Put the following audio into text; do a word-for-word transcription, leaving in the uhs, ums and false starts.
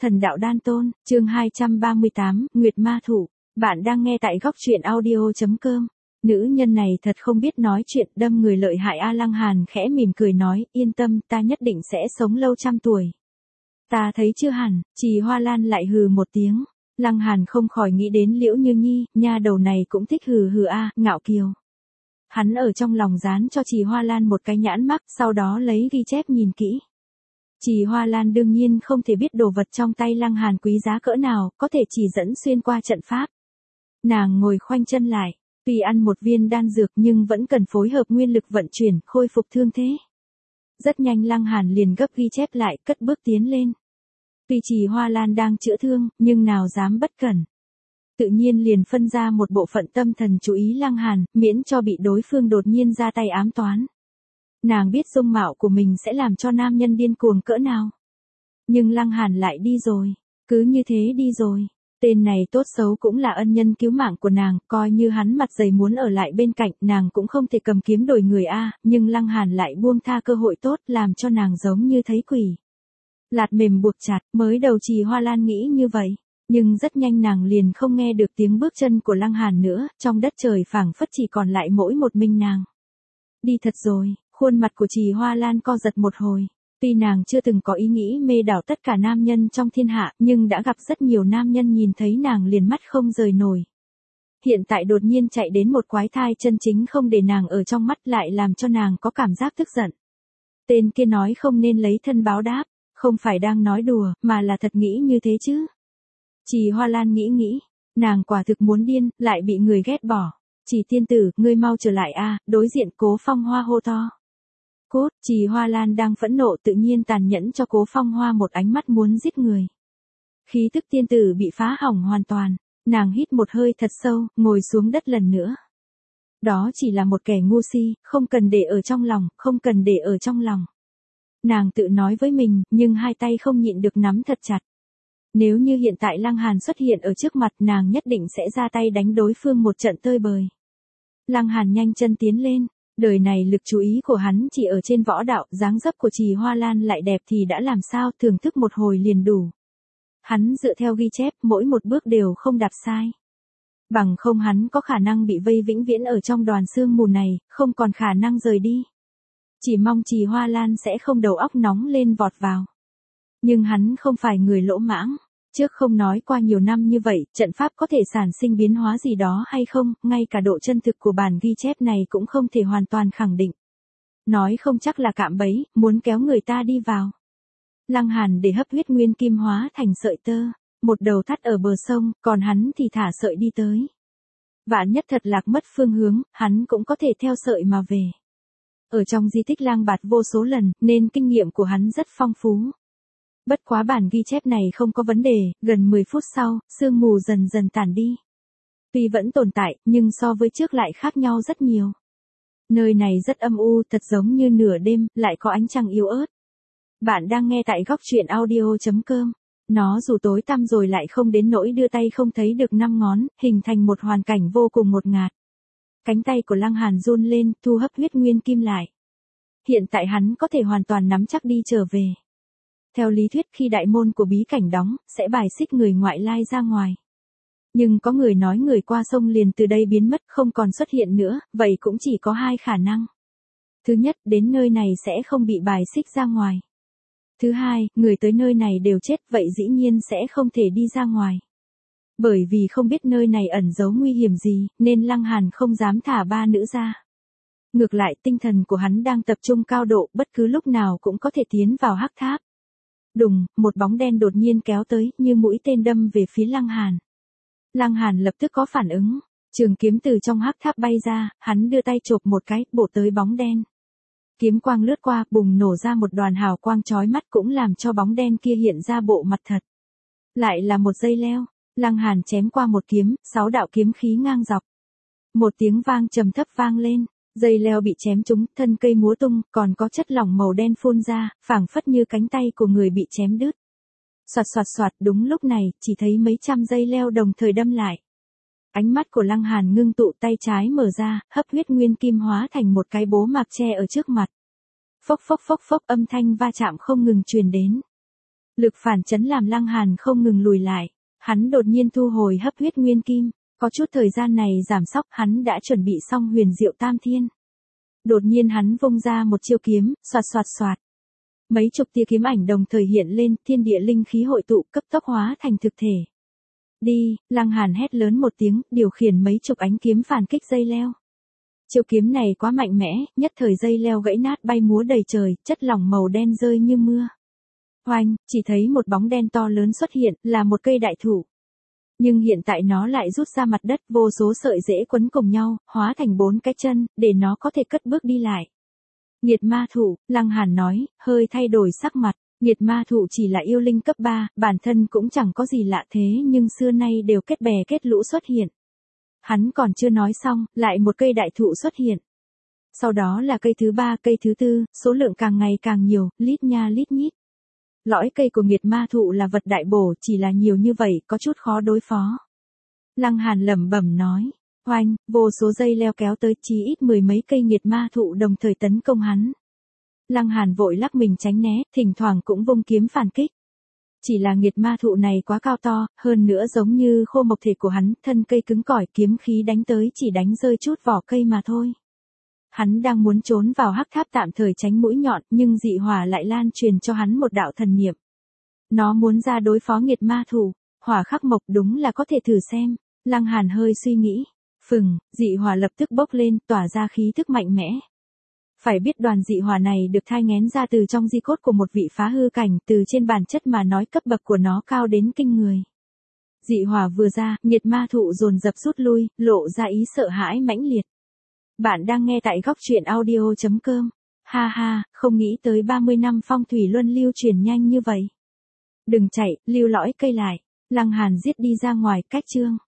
Thần đạo đan tôn, chương hai trăm ba mươi tám, Nguyệt Ma Thủ. Bạn đang nghe tại góc truyện audio.com. Nữ nhân này thật không biết nói chuyện, đâm người lợi hại. A Lăng Hàn khẽ mỉm cười nói, yên tâm, ta nhất định sẽ sống lâu trăm tuổi. Ta thấy chưa hẳn, Trì Hoa Lan lại hừ một tiếng. Lăng Hàn không khỏi nghĩ đến Liễu Như Nhi, nha đầu này cũng thích hừ hừ a, à, ngạo kiều. Hắn ở trong lòng dán cho Trì Hoa Lan một cái nhãn mác, sau đó lấy ghi chép nhìn kỹ. Trì Hoa Lan đương nhiên không thể biết đồ vật trong tay Lăng Hàn quý giá cỡ nào, có thể chỉ dẫn xuyên qua trận pháp. Nàng ngồi khoanh chân lại, tuy ăn một viên đan dược nhưng vẫn cần phối hợp nguyên lực vận chuyển, khôi phục thương thế. Rất nhanh Lăng Hàn liền gấp ghi chép lại, cất bước tiến lên. Tuy Trì Hoa Lan đang chữa thương, nhưng nào dám bất cẩn. Tự nhiên liền phân ra một bộ phận tâm thần chú ý Lăng Hàn, miễn cho bị đối phương đột nhiên ra tay ám toán. Nàng biết dung mạo của mình sẽ làm cho nam nhân điên cuồng cỡ nào. Nhưng Lăng Hàn lại đi rồi, cứ như thế đi rồi. Tên này tốt xấu cũng là ân nhân cứu mạng của nàng, coi như hắn mặt dày muốn ở lại bên cạnh, nàng cũng không thể cầm kiếm đổi người a, nhưng Lăng Hàn lại buông tha cơ hội tốt, làm cho nàng giống như thấy quỷ. Lạt mềm buộc chặt, mới đầu Trì Hoa Lan nghĩ như vậy, nhưng rất nhanh nàng liền không nghe được tiếng bước chân của Lăng Hàn nữa, trong đất trời phảng phất chỉ còn lại mỗi một mình nàng. Đi thật rồi. Khuôn mặt của Trì Hoa Lan co giật một hồi, tuy nàng chưa từng có ý nghĩ mê đảo tất cả nam nhân trong thiên hạ, nhưng đã gặp rất nhiều nam nhân nhìn thấy nàng liền mắt không rời nổi. Hiện tại đột nhiên chạy đến một quái thai chân chính không để nàng ở trong mắt lại làm cho nàng có cảm giác tức giận. Tên kia nói không nên lấy thân báo đáp, không phải đang nói đùa, mà là thật nghĩ như thế chứ. Trì Hoa Lan nghĩ nghĩ, nàng quả thực muốn điên, lại bị người ghét bỏ. Trì tiên tử, ngươi mau trở lại a, đối diện Cố Phong Hoa hô to. Cốt, Trì Hoa Lan đang phẫn nộ tự nhiên tàn nhẫn cho Cố Phong Hoa một ánh mắt muốn giết người. Khí tức tiên tử bị phá hỏng hoàn toàn, nàng hít một hơi thật sâu, ngồi xuống đất lần nữa. Đó chỉ là một kẻ ngu si, không cần để ở trong lòng, không cần để ở trong lòng. Nàng tự nói với mình, nhưng hai tay không nhịn được nắm thật chặt. Nếu như hiện tại Lăng Hàn xuất hiện ở trước mặt nàng nhất định sẽ ra tay đánh đối phương một trận tơi bời. Lăng Hàn nhanh chân tiến lên. Đời này lực chú ý của hắn chỉ ở trên võ đạo, dáng dấp của Trì Hoa Lan lại đẹp thì đã làm sao, thưởng thức một hồi liền đủ. Hắn dựa theo ghi chép, mỗi một bước đều không đạp sai. Bằng không hắn có khả năng bị vây vĩnh viễn ở trong đoàn sương mù này, không còn khả năng rời đi. Chỉ mong Trì Hoa Lan sẽ không đầu óc nóng lên vọt vào. Nhưng hắn không phải người lỗ mãng. Trước không nói qua nhiều năm như vậy, trận pháp có thể sản sinh biến hóa gì đó hay không, ngay cả độ chân thực của bản ghi chép này cũng không thể hoàn toàn khẳng định. Nói không chắc là cạm bẫy, muốn kéo người ta đi vào. Lăng Hàn để hấp huyết nguyên kim hóa thành sợi tơ, một đầu thắt ở bờ sông, còn hắn thì thả sợi đi tới. Vạn nhất thật lạc mất phương hướng, hắn cũng có thể theo sợi mà về. Ở trong di tích Lang Bạt vô số lần, nên kinh nghiệm của hắn rất phong phú. Bất quá bản ghi chép này không có vấn đề, gần mười phút sau, sương mù dần dần tản đi. Tuy vẫn tồn tại, nhưng so với trước lại khác nhau rất nhiều. Nơi này rất âm u, thật giống như nửa đêm, lại có ánh trăng yếu ớt. Bạn đang nghe tại góc truyện audio.com. Nó dù tối tăm rồi lại không đến nỗi đưa tay không thấy được năm ngón, hình thành một hoàn cảnh vô cùng ngột ngạt. Cánh tay của Lăng Hàn run lên, thu hấp huyết nguyên kim lại. Hiện tại hắn có thể hoàn toàn nắm chắc đi trở về. Theo lý thuyết khi đại môn của bí cảnh đóng, sẽ bài xích người ngoại lai ra ngoài. Nhưng có người nói người qua sông liền từ đây biến mất không còn xuất hiện nữa, vậy cũng chỉ có hai khả năng. Thứ nhất, đến nơi này sẽ không bị bài xích ra ngoài. Thứ hai, người tới nơi này đều chết, vậy dĩ nhiên sẽ không thể đi ra ngoài. Bởi vì không biết nơi này ẩn giấu nguy hiểm gì, nên Lăng Hàn không dám thả ba nữ ra. Ngược lại tinh thần của hắn đang tập trung cao độ, bất cứ lúc nào cũng có thể tiến vào hắc tháp. Đùng, một bóng đen đột nhiên kéo tới, như mũi tên đâm về phía Lăng Hàn. Lăng Hàn lập tức có phản ứng, trường kiếm từ trong hắc tháp bay ra, hắn đưa tay chộp một cái, bổ tới bóng đen. Kiếm quang lướt qua, bùng nổ ra một đoàn hào quang chói mắt cũng làm cho bóng đen kia hiện ra bộ mặt thật. Lại là một dây leo, Lăng Hàn chém qua một kiếm, sáu đạo kiếm khí ngang dọc. Một tiếng vang trầm thấp vang lên. Dây leo bị chém trúng, thân cây múa tung, còn có chất lỏng màu đen phun ra, phảng phất như cánh tay của người bị chém đứt. Soạt soạt soạt, đúng lúc này, chỉ thấy mấy trăm dây leo đồng thời đâm lại. Ánh mắt của Lăng Hàn ngưng tụ, tay trái mở ra, hấp huyết nguyên kim hóa thành một cái bố mạc che ở trước mặt. Phốc phốc phốc phốc, âm thanh va chạm không ngừng truyền đến. Lực phản chấn làm Lăng Hàn không ngừng lùi lại. Hắn đột nhiên thu hồi hấp huyết nguyên kim. Có chút thời gian này giảm sóc, hắn đã chuẩn bị xong huyền diệu tam thiên. Đột nhiên hắn vung ra một chiêu kiếm, xoạt xoạt xoạt. Mấy chục tia kiếm ảnh đồng thời hiện lên, thiên địa linh khí hội tụ, cấp tốc hóa thành thực thể. Đi, Lăng Hàn hét lớn một tiếng, điều khiển mấy chục ánh kiếm phản kích dây leo. Chiêu kiếm này quá mạnh mẽ, nhất thời dây leo gãy nát bay múa đầy trời, chất lỏng màu đen rơi như mưa. Oanh, chỉ thấy một bóng đen to lớn xuất hiện, là một cây đại thụ. Nhưng hiện tại nó lại rút ra mặt đất, vô số sợi rễ quấn cùng nhau, hóa thành bốn cái chân, để nó có thể cất bước đi lại. Nghiệt ma thụ, Lăng Hàn nói, hơi thay đổi sắc mặt. Nghiệt ma thụ chỉ là yêu linh cấp ba, bản thân cũng chẳng có gì lạ thế nhưng xưa nay đều kết bè kết lũ xuất hiện. Hắn còn chưa nói xong, lại một cây đại thụ xuất hiện. Sau đó là cây thứ ba, cây thứ tư, số lượng càng ngày càng nhiều, lít nha lít nhít. Lõi cây của nghiệt ma thụ là vật đại bổ, chỉ là nhiều như vậy, có chút khó đối phó. Lăng Hàn lẩm bẩm nói, oanh, vô số dây leo kéo tới, chí ít mười mấy cây nghiệt ma thụ đồng thời tấn công hắn. Lăng Hàn vội lắc mình tránh né, thỉnh thoảng cũng vung kiếm phản kích. Chỉ là nghiệt ma thụ này quá cao to, hơn nữa giống như khô mộc thể của hắn, thân cây cứng cỏi, kiếm khí đánh tới chỉ đánh rơi chút vỏ cây mà thôi. Hắn đang muốn trốn vào hắc tháp tạm thời tránh mũi nhọn, nhưng dị hỏa lại lan truyền cho hắn một đạo thần niệm. Nó muốn ra đối phó nghiệt ma thụ, hỏa khắc mộc đúng là có thể thử xem. Lăng Hàn hơi suy nghĩ, phừng, dị hỏa lập tức bốc lên, tỏa ra khí thức mạnh mẽ. Phải biết đoàn dị hỏa này được thai nghén ra từ trong di cốt của một vị phá hư cảnh, từ trên bản chất mà nói cấp bậc của nó cao đến kinh người. Dị hỏa vừa ra, nghiệt ma thụ dồn dập rút lui, lộ ra ý sợ hãi mãnh liệt. Bạn đang nghe tại góc truyện audio chấm com. Ha ha, không nghĩ tới ba mươi năm phong thủy luân lưu truyền nhanh như vậy. Đừng chạy, lưu lõi cây lại. Lăng Hàn giết đi ra ngoài, cách chương.